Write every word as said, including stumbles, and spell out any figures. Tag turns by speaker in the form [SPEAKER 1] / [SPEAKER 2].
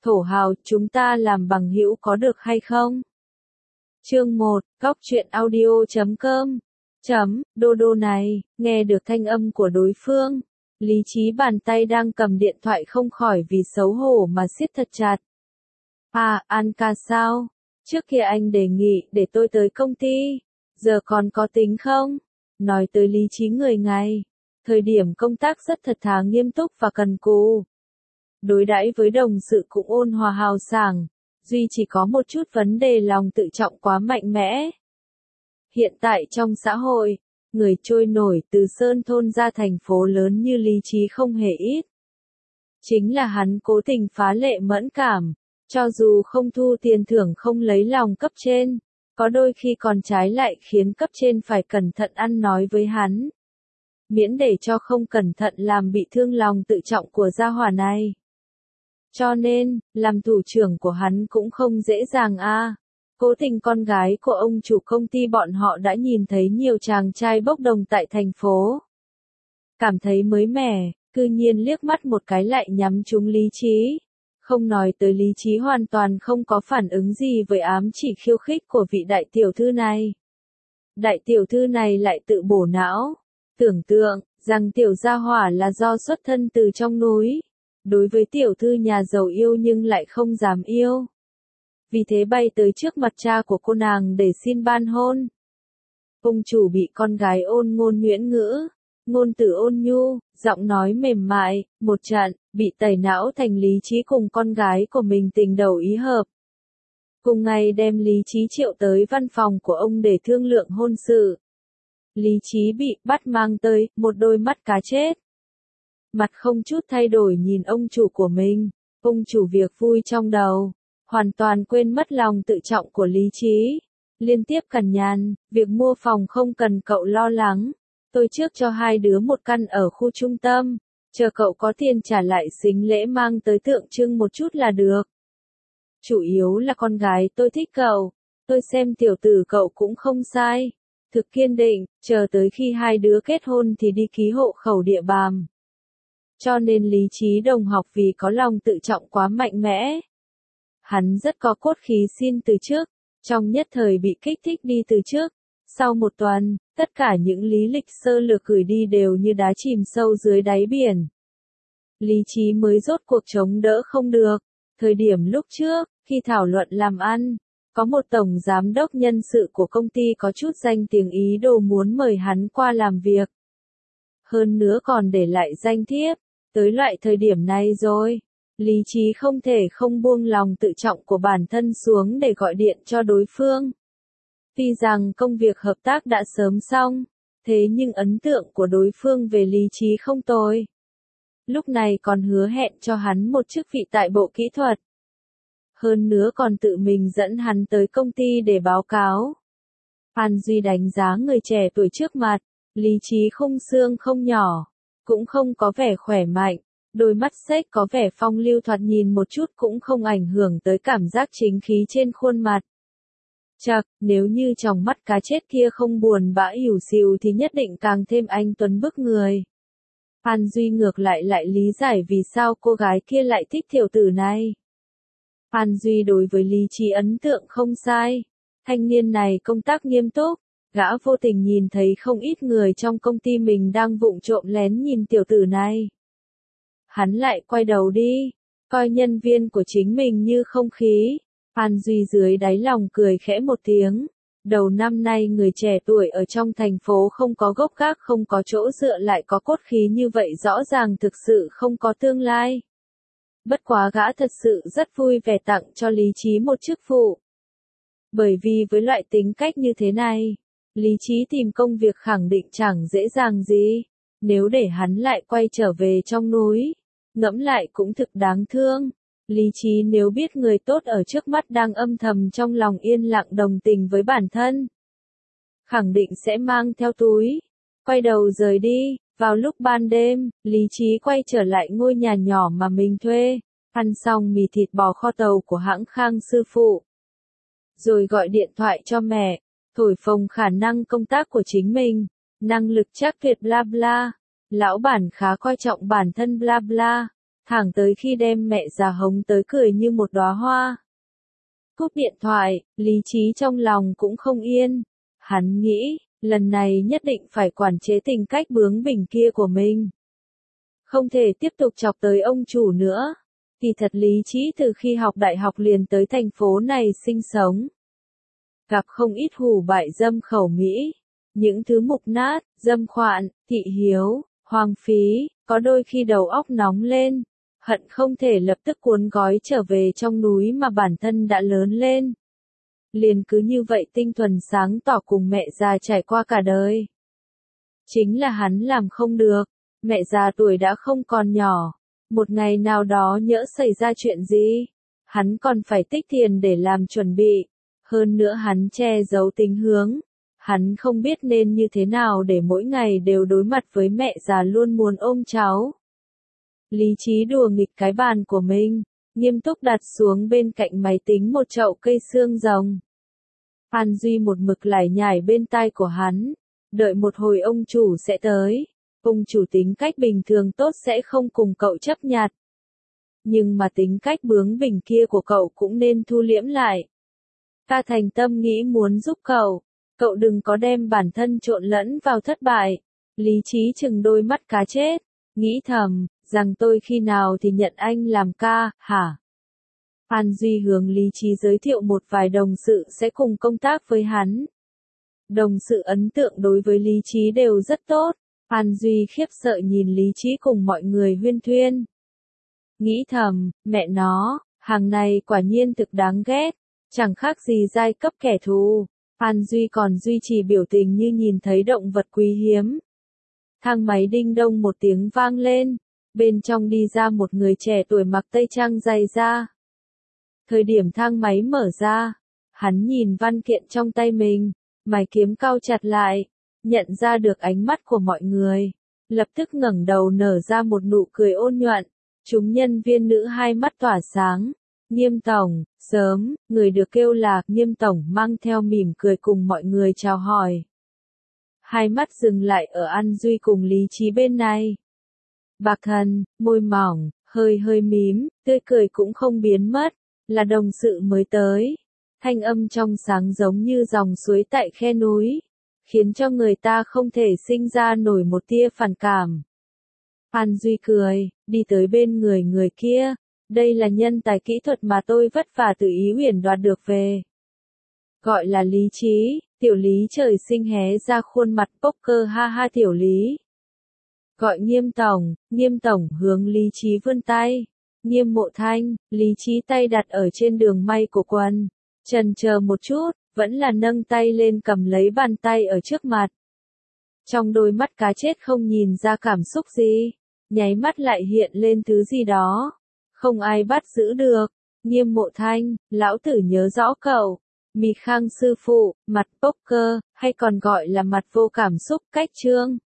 [SPEAKER 1] Thổ hào, chúng ta làm bằng hữu có được hay không? Chương một, góc truyện audio chấm com. Chấm, đô đô này, nghe được thanh âm của đối phương. Lý Trí bàn tay đang cầm điện thoại không khỏi vì xấu hổ mà siết thật chặt. À, An ca sao? Trước kia anh đề nghị để tôi tới công ty. Giờ còn có tính không? Nói tới Lý Trí người ngày. Thời điểm công tác rất thật thà nghiêm túc và cần cù. Đối đãi với đồng sự cũng ôn hòa hào sảng. Duy chỉ có một chút vấn đề lòng tự trọng quá mạnh mẽ. Hiện tại trong xã hội, người trôi nổi từ sơn thôn ra thành phố lớn như Lý Trí không hề ít. Chính là hắn cố tình phá lệ mẫn cảm, cho dù không thu tiền thưởng không lấy lòng cấp trên, có đôi khi còn trái lại khiến cấp trên phải cẩn thận ăn nói với hắn. Miễn để cho không cẩn thận làm bị thương lòng tự trọng của gia hỏa này. Cho nên, làm thủ trưởng của hắn cũng không dễ dàng a. À. Cố tình con gái của ông chủ công ty bọn họ đã nhìn thấy nhiều chàng trai bốc đồng tại thành phố. Cảm thấy mới mẻ, cư nhiên liếc mắt một cái lại nhắm trúng Lý Trí. Không nói tới Lý Trí hoàn toàn không có phản ứng gì với ám chỉ khiêu khích của vị đại tiểu thư này. Đại tiểu thư này lại tự bổ não, tưởng tượng rằng tiểu gia hỏa là do xuất thân từ trong núi. Đối với tiểu thư nhà giàu yêu nhưng lại không dám yêu. Vì thế bay tới trước mặt cha của cô nàng để xin ban hôn. Ông chủ bị con gái ôn ngôn nhuyễn ngữ, ngôn từ ôn nhu, giọng nói mềm mại, một trận, bị tẩy não thành Lý Trí cùng con gái của mình tình đầu ý hợp. Cùng ngày đem Lý Trí triệu tới văn phòng của ông để thương lượng hôn sự. Lý Trí bị bắt mang tới, một đôi mắt cá chết. Mặt không chút thay đổi nhìn ông chủ của mình, ông chủ việc vui trong đầu, hoàn toàn quên mất lòng tự trọng của Lý Trí. Liên tiếp cằn nhằn, việc mua phòng không cần cậu lo lắng, tôi trước cho hai đứa một căn ở khu trung tâm, chờ cậu có tiền trả lại sính lễ mang tới tượng trưng một chút là được. Chủ yếu là con gái tôi thích cậu, tôi xem tiểu tử cậu cũng không sai, thực kiên định, chờ tới khi hai đứa kết hôn thì đi ký hộ khẩu địa bàn. Cho nên Lý Trí đồng học vì có lòng tự trọng quá mạnh mẽ. Hắn rất có cốt khí xin từ trước, trong nhất thời bị kích thích đi từ trước. Sau một tuần, tất cả những lý lịch sơ lược gửi đi đều như đá chìm sâu dưới đáy biển. Lý Trí mới rốt cuộc chống đỡ không được. Thời điểm lúc trước, khi thảo luận làm ăn, có một tổng giám đốc nhân sự của công ty có chút danh tiếng ý đồ muốn mời hắn qua làm việc. Hơn nữa còn để lại danh thiếp. Tới loại thời điểm này rồi, Lý Trí không thể không buông lòng tự trọng của bản thân xuống để gọi điện cho đối phương. Tuy rằng công việc hợp tác đã sớm xong, thế nhưng ấn tượng của đối phương về Lý Trí không tồi. Lúc này còn hứa hẹn cho hắn một chức vị tại Bộ Kỹ thuật. Hơn nữa còn tự mình dẫn hắn tới công ty để báo cáo. Phan Duy đánh giá người trẻ tuổi trước mặt, Lý Trí khung xương không nhỏ. Cũng không có vẻ khỏe mạnh, đôi mắt xếch có vẻ phong lưu thoạt nhìn một chút cũng không ảnh hưởng tới cảm giác chính khí trên khuôn mặt. Chậc, nếu như tròng mắt cá chết kia không buồn bã ỉu xìu thì nhất định càng thêm anh tuấn bức người. Phan Duy ngược lại lại lý giải vì sao cô gái kia lại thích tiểu tử này. Phan Duy đối với Lý Trí ấn tượng không sai. Thanh niên này công tác nghiêm túc. Gã vô tình nhìn thấy không ít người trong công ty mình đang vụng trộm lén nhìn tiểu tử này. Hắn lại quay đầu đi, coi nhân viên của chính mình như không khí. Phan Duy dưới đáy lòng cười khẽ một tiếng. Đầu năm nay người trẻ tuổi ở trong thành phố không có gốc gác không có chỗ dựa lại có cốt khí như vậy rõ ràng thực sự không có tương lai. Bất quá gã thật sự rất vui vẻ tặng cho Lý Trí một chức vụ. Bởi vì với loại tính cách như thế này, Lý Trí tìm công việc khẳng định chẳng dễ dàng gì. Nếu để hắn lại quay trở về trong núi, ngẫm lại cũng thực đáng thương. Lý Trí nếu biết người tốt ở trước mắt đang âm thầm trong lòng yên lặng đồng tình với bản thân, khẳng định sẽ mang theo túi, quay đầu rời đi. Vào lúc ban đêm, Lý Trí quay trở lại ngôi nhà nhỏ mà mình thuê, ăn xong mì thịt bò kho tàu của hãng Khang sư phụ. Rồi gọi điện thoại cho mẹ. Thổi phồng khả năng công tác của chính mình, năng lực chắc tuyệt bla bla, lão bản khá coi trọng bản thân bla bla, thẳng tới khi đem mẹ già hống tới cười như một đóa hoa. Cúp điện thoại, lý trí trong lòng cũng không yên. Hắn nghĩ, lần này nhất định phải quản chế tính cách bướng bỉnh kia của mình. Không thể tiếp tục chọc tới ông chủ nữa. Kỳ thật lý trí từ khi học đại học liền tới thành phố này sinh sống. Gặp không ít hủ bại dâm khẩu Mỹ. Những thứ mục nát, dâm khoạn, thị hiếu, hoang phí, có đôi khi đầu óc nóng lên. Hận không thể lập tức cuốn gói trở về trong núi mà bản thân đã lớn lên. Liền cứ như vậy tinh thuần sáng tỏ cùng mẹ già trải qua cả đời. Chính là hắn làm không được, mẹ già tuổi đã không còn nhỏ. Một ngày nào đó nhỡ xảy ra chuyện gì, hắn còn phải tích tiền để làm chuẩn bị. Hơn nữa hắn che giấu tính hướng. Hắn không biết nên như thế nào để mỗi ngày đều đối mặt với mẹ già luôn muốn ôm cháu. Lý trí đùa nghịch cái bàn của mình, nghiêm túc đặt xuống bên cạnh máy tính một chậu cây xương rồng. An Duy một mực lải nhải bên tai của hắn, đợi một hồi ông chủ sẽ tới. Ông chủ tính cách bình thường tốt sẽ không cùng cậu chấp nhặt. Nhưng mà tính cách bướng bỉnh kia của cậu cũng nên thu liễm lại. Ta thành tâm nghĩ muốn giúp cậu, cậu đừng có đem bản thân trộn lẫn vào thất bại. Lý trí chừng đôi mắt cá chết, nghĩ thầm, rằng tôi khi nào thì nhận anh làm ca, hả? An Duy hướng lý trí giới thiệu một vài đồng sự sẽ cùng công tác với hắn. Đồng sự ấn tượng đối với lý trí đều rất tốt. An Duy khiếp sợ nhìn lý trí cùng mọi người huyên thuyên. Nghĩ thầm, mẹ nó, hàng này quả nhiên thực đáng ghét, chẳng khác gì giai cấp kẻ thù. An Duy còn duy trì biểu tình như nhìn thấy động vật quý hiếm. Thang máy đinh đông một tiếng vang lên, bên trong đi ra một người trẻ tuổi mặc tây trang dày da. Thời điểm thang máy mở ra, hắn nhìn văn kiện trong tay mình, mày kiếm cau chặt lại, nhận ra được ánh mắt của mọi người, lập tức ngẩng đầu nở ra một nụ cười ôn nhuận. Chúng nhân viên nữ hai mắt tỏa sáng. Nghiêm tổng, sớm, người được kêu là Nghiêm tổng mang theo mỉm cười cùng mọi người chào hỏi. Hai mắt dừng lại ở An Duy cùng lý trí bên này. Bạc thần, môi mỏng, hơi hơi mím, tươi cười cũng không biến mất, là đồng sự mới tới. Thanh âm trong sáng giống như dòng suối tại khe núi, khiến cho người ta không thể sinh ra nổi một tia phản cảm. An Duy cười, đi tới bên người người kia. Đây là nhân tài kỹ thuật mà tôi vất vả tự ý uyển đoạt được về. Gọi là lý trí, tiểu lý trời sinh hé ra khuôn mặt poker ha ha tiểu lý. Gọi Nghiêm tổng, Nghiêm tổng hướng lý trí vươn tay. Nghiêm Mộ Thanh, lý trí tay đặt ở trên đường may của quần. Chần chờ một chút, vẫn là nâng tay lên cầm lấy bàn tay ở trước mặt. Trong đôi mắt cá chết không nhìn ra cảm xúc gì, nháy mắt lại hiện lên thứ gì đó. Không ai bắt giữ được. Nghiêm Mộ Thanh, lão tử nhớ rõ cậu. Mì Khang sư phụ, mặt poker, hay còn gọi là mặt vô cảm xúc cách trương.